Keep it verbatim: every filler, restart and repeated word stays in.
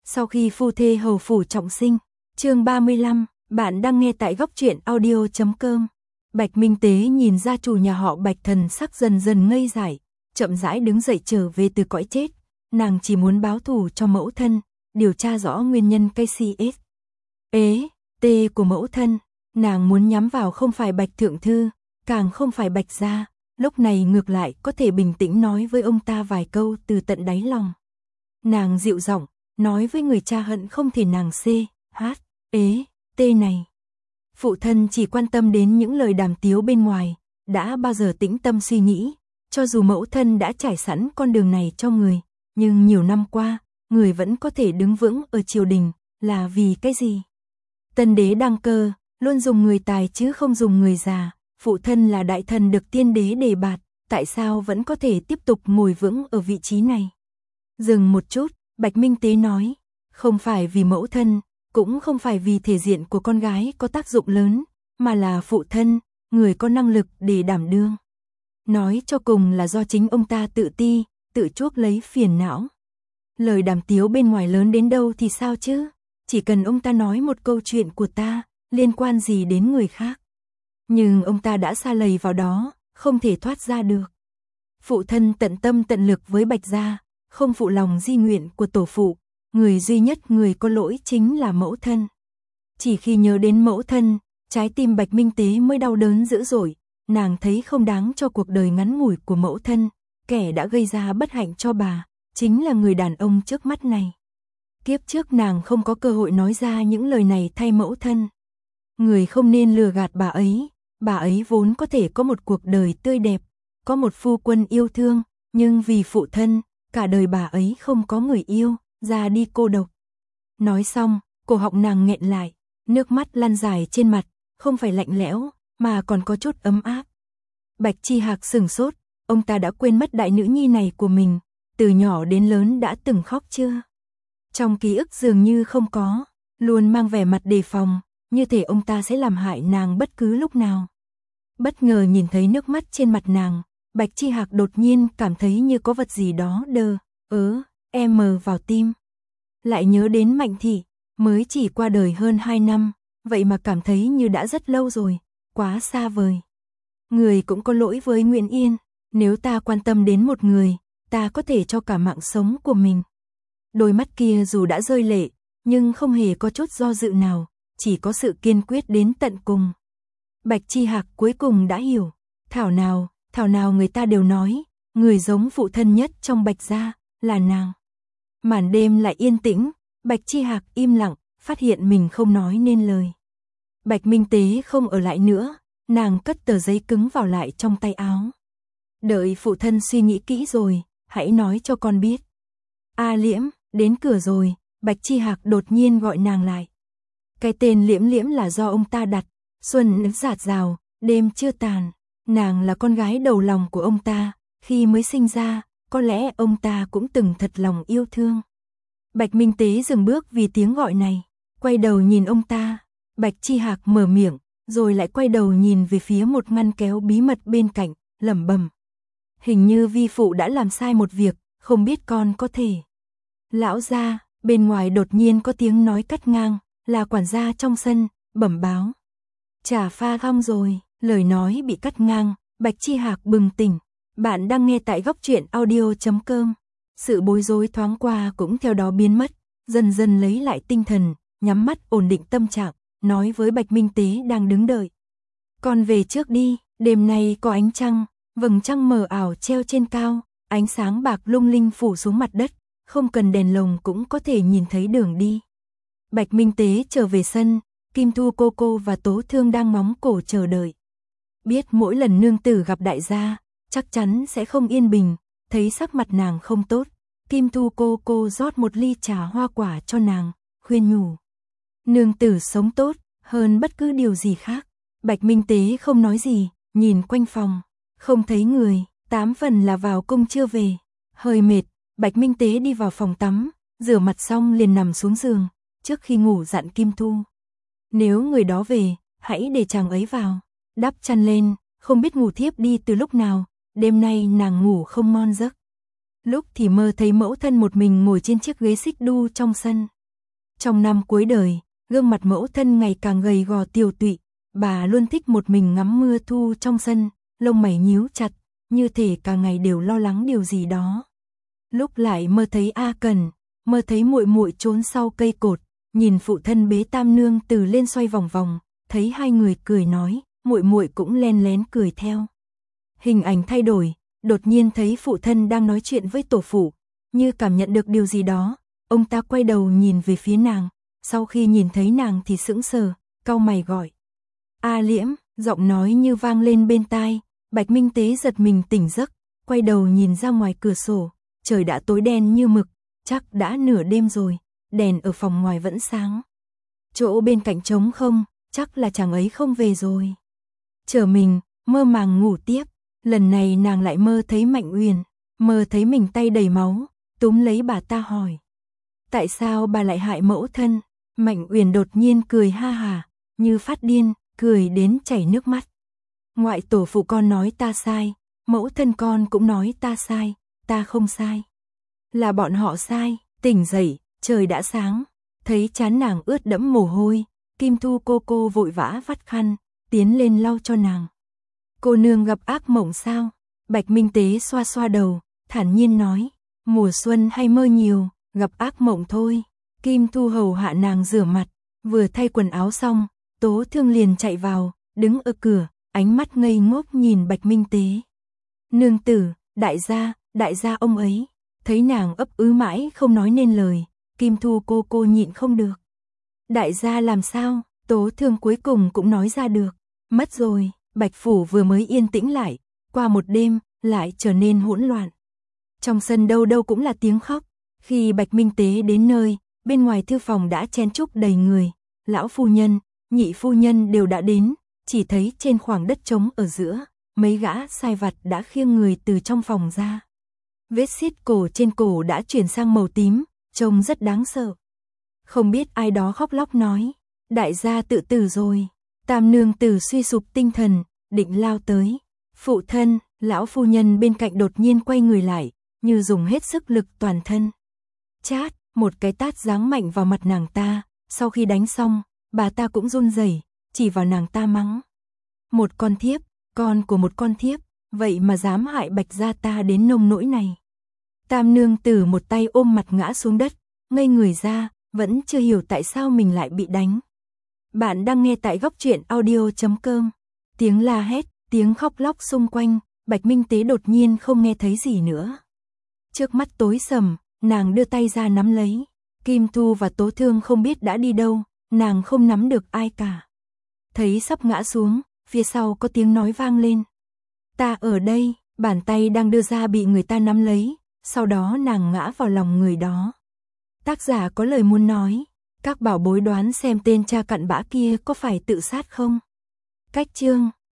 Sau khi phu thê hầu phủ trọng sinh, chương ba mươi lăm, bạn đang nghe tại góc truyện audio chấm com. Bạch Minh Tế nhìn gia chủ nhà họ Bạch thần sắc dần dần ngây dại, chậm rãi đứng dậy trở về từ cõi chết. Nàng chỉ muốn báo thù cho mẫu thân, điều tra rõ nguyên nhân cây xê ét. Ế, tê của mẫu thân, nàng muốn nhắm vào không phải Bạch Thượng Thư, càng không phải Bạch gia, lúc này ngược lại có thể bình tĩnh nói với ông ta vài câu từ tận đáy lòng. Nàng dịu giọng nói với người cha hận không thể nàng xê, hát, ế, tê này. Phụ thân chỉ quan tâm đến những lời đàm tiếu bên ngoài, đã bao giờ tĩnh tâm suy nghĩ, cho dù mẫu thân đã trải sẵn con đường này cho người, nhưng nhiều năm qua, người vẫn có thể đứng vững ở triều đình, là vì cái gì? Tân đế đăng cơ, luôn dùng người tài chứ không dùng người già, phụ thân là đại thần được tiên đế đề bạt, tại sao vẫn có thể tiếp tục ngồi vững ở vị trí này? Dừng một chút, Bạch Minh Tế nói, không phải vì mẫu thân, cũng không phải vì thể diện của con gái có tác dụng lớn, mà là phụ thân, người có năng lực để đảm đương. Nói cho cùng là do chính ông ta tự ti, tự chuốc lấy phiền não. Lời đàm tiếu bên ngoài lớn đến đâu thì sao chứ? Chỉ cần ông ta nói một câu chuyện của ta, liên quan gì đến người khác. Nhưng ông ta đã sa lầy vào đó, không thể thoát ra được. Phụ thân tận tâm tận lực với Bạch gia, không phụ lòng di nguyện của tổ phụ, người duy nhất người có lỗi chính là mẫu thân. Chỉ khi nhớ đến mẫu thân, trái tim Bạch Minh Tế mới đau đớn dữ dội, nàng thấy không đáng cho cuộc đời ngắn ngủi của mẫu thân, kẻ đã gây ra bất hạnh cho bà, chính là người đàn ông trước mắt này. Kiếp trước nàng không có cơ hội nói ra những lời này thay mẫu thân. Người không nên lừa gạt bà ấy, bà ấy vốn có thể có một cuộc đời tươi đẹp, có một phu quân yêu thương, nhưng vì phụ thân, cả đời bà ấy không có người yêu, ra đi cô độc. Nói xong, cổ họng nàng nghẹn lại, nước mắt lăn dài trên mặt, không phải lạnh lẽo, mà còn có chút ấm áp. Bạch Chi Hạc sửng sốt, ông ta đã quên mất đại nữ nhi này của mình, từ nhỏ đến lớn đã từng khóc chưa? Trong ký ức dường như không có, luôn mang vẻ mặt đề phòng, như thể ông ta sẽ làm hại nàng bất cứ lúc nào. Bất ngờ nhìn thấy nước mắt trên mặt nàng, Bạch Chi Hạc đột nhiên cảm thấy như có vật gì đó đờ, ớ, e mờ vào tim. Lại nhớ đến Mạnh Thị, mới chỉ qua đời hơn hai năm, vậy mà cảm thấy như đã rất lâu rồi, quá xa vời. Người cũng có lỗi với Nguyễn Yên, nếu ta quan tâm đến một người, ta có thể cho cả mạng sống của mình. Đôi mắt kia dù đã rơi lệ, nhưng không hề có chút do dự nào, chỉ có sự kiên quyết đến tận cùng. Bạch Chi Hạc cuối cùng đã hiểu, thảo nào, thảo nào người ta đều nói, người giống phụ thân nhất trong Bạch gia, là nàng. Màn đêm lại yên tĩnh, Bạch Chi Hạc im lặng, phát hiện mình không nói nên lời. Bạch Minh Tế không ở lại nữa, nàng cất tờ giấy cứng vào lại trong tay áo. Đợi phụ thân suy nghĩ kỹ rồi, hãy nói cho con biết. A Liễm, đến cửa rồi, Bạch Chi Hạc đột nhiên gọi nàng lại. Cái tên Liễm Liễm là do ông ta đặt, xuân rạt rào, đêm chưa tàn. Nàng là con gái đầu lòng của ông ta, khi mới sinh ra, có lẽ ông ta cũng từng thật lòng yêu thương. Bạch Minh Tế dừng bước vì tiếng gọi này, quay đầu nhìn ông ta. Bạch Chi Hạc mở miệng, rồi lại quay đầu nhìn về phía một ngăn kéo bí mật bên cạnh, lẩm bẩm. Hình như vi phụ đã làm sai một việc, không biết con có thể. Lão gia, bên ngoài đột nhiên có tiếng nói cắt ngang, là quản gia trong sân, bẩm báo. Trà pha xong rồi, lời nói bị cắt ngang, Bạch Chi Hạc bừng tỉnh. Bạn đang nghe tại góc truyện audio chấm com. Sự bối rối thoáng qua cũng theo đó biến mất, dần dần lấy lại tinh thần, nhắm mắt ổn định tâm trạng, nói với Bạch Minh Tế đang đứng đợi. Con về trước đi, đêm nay có ánh trăng, vầng trăng mờ ảo treo trên cao, ánh sáng bạc lung linh phủ xuống mặt đất, không cần đèn lồng cũng có thể nhìn thấy đường đi. Bạch Minh Tế trở về sân, Kim Thu cô cô và Tố Thương đang ngóng cổ chờ đợi. Biết mỗi lần nương tử gặp đại gia, chắc chắn sẽ không yên bình, thấy sắc mặt nàng không tốt, Kim Thu cô cô rót một ly trà hoa quả cho nàng, khuyên nhủ. Nương tử sống tốt, hơn bất cứ điều gì khác. Bạch Minh Tế không nói gì, nhìn quanh phòng, không thấy người, tám phần là vào cung chưa về. Hơi mệt, Bạch Minh Tế đi vào phòng tắm, rửa mặt xong liền nằm xuống giường, trước khi ngủ dặn Kim Thu. Nếu người đó về, hãy để chàng ấy vào, đắp chăn lên, không biết ngủ thiếp đi từ lúc nào, đêm nay nàng ngủ không ngon giấc. Lúc thì mơ thấy mẫu thân một mình ngồi trên chiếc ghế xích đu trong sân, Trong năm cuối đời, gương mặt mẫu thân ngày càng gầy gò tiều tụy, bà luôn thích một mình ngắm mưa thu trong sân, lông mày nhíu chặt, như thể cả ngày đều lo lắng điều gì đó. Lúc lại mơ thấy A Cần, mơ thấy muội muội trốn sau cây cột, nhìn phụ thân bế Tam nương từ lên xoay vòng vòng, thấy hai người cười nói, muội muội cũng len lén cười theo. Hình ảnh thay đổi, đột nhiên thấy phụ thân đang nói chuyện với tổ phụ, như cảm nhận được điều gì đó, ông ta quay đầu nhìn về phía nàng, sau khi nhìn thấy nàng thì sững sờ, cau mày gọi. A Liễm, giọng nói như vang lên bên tai, Bạch Minh Tế giật mình tỉnh giấc, quay đầu nhìn ra ngoài cửa sổ, trời đã tối đen như mực, chắc đã nửa đêm rồi, đèn ở phòng ngoài vẫn sáng. Chỗ bên cạnh trống không, chắc là chàng ấy không về rồi. Trở mình, mơ màng ngủ tiếp, lần này nàng lại mơ thấy Mạnh Uyển, mơ thấy mình tay đầy máu, túm lấy bà ta hỏi. Tại sao bà lại hại mẫu thân? Mạnh Uyển đột nhiên cười ha hà, như phát điên, cười đến chảy nước mắt. Ngoại tổ phụ con nói ta sai, mẫu thân con cũng nói ta sai, ta không sai. Là bọn họ sai, tỉnh dậy, trời đã sáng, thấy trán nàng ướt đẫm mồ hôi, Kim Thu cô cô vội vã vắt khăn, tiến lên lau cho nàng. Cô nương gặp ác mộng sao? Bạch Minh Tế xoa xoa đầu, thản nhiên nói, mùa xuân hay mơ nhiều, gặp ác mộng thôi. Kim Thu hầu hạ nàng rửa mặt, vừa thay quần áo xong, Tố Thương liền chạy vào, đứng ở cửa, ánh mắt ngây ngốc nhìn Bạch Minh Tế. Nương tử, đại gia, đại gia ông ấy. Thấy nàng ấp ứ mãi không nói nên lời, Kim Thu cô cô nhịn không được. Đại gia làm sao? Tố Thương cuối cùng cũng nói ra được. Mất rồi, Bạch Phủ vừa mới yên tĩnh lại, qua một đêm, lại trở nên hỗn loạn. Trong sân đâu đâu cũng là tiếng khóc. Khi Bạch Minh Tế đến nơi, bên ngoài thư phòng đã chen chúc đầy người. Lão phu nhân, nhị phu nhân đều đã đến, chỉ thấy trên khoảng đất trống ở giữa, mấy gã sai vặt đã khiêng người từ trong phòng ra. Vết xiết cổ trên cổ đã chuyển sang màu tím, trông rất đáng sợ. Không biết ai đó khóc lóc nói, đại gia tự tử rồi. Tam nương tử suy sụp tinh thần, định lao tới. Phụ thân, lão phu nhân bên cạnh đột nhiên quay người lại, như dùng hết sức lực toàn thân. Chát, một cái tát giáng mạnh vào mặt nàng ta, sau khi đánh xong, bà ta cũng run rẩy, chỉ vào nàng ta mắng. Một con thiếp, con của một con thiếp, vậy mà dám hại Bạch gia ta đến nông nỗi này. Tam nương tử một tay ôm mặt ngã xuống đất, ngây người ra, vẫn chưa hiểu tại sao mình lại bị đánh. Bạn đang nghe tại góc truyện audio chấm com. Tiếng la hét, tiếng khóc lóc xung quanh, Bạch Minh Tế đột nhiên không nghe thấy gì nữa. Trước mắt tối sầm, nàng đưa tay ra nắm lấy. Kim Thu và Tố Thương không biết đã đi đâu, nàng không nắm được ai cả. Thấy sắp ngã xuống, phía sau có tiếng nói vang lên. Ta ở đây, bàn tay đang đưa ra bị người ta nắm lấy, sau đó nàng ngã vào lòng người đó. Tác giả có lời muốn nói, các bảo bối đoán xem tên cha cặn bã kia có phải tự sát không? Cách chương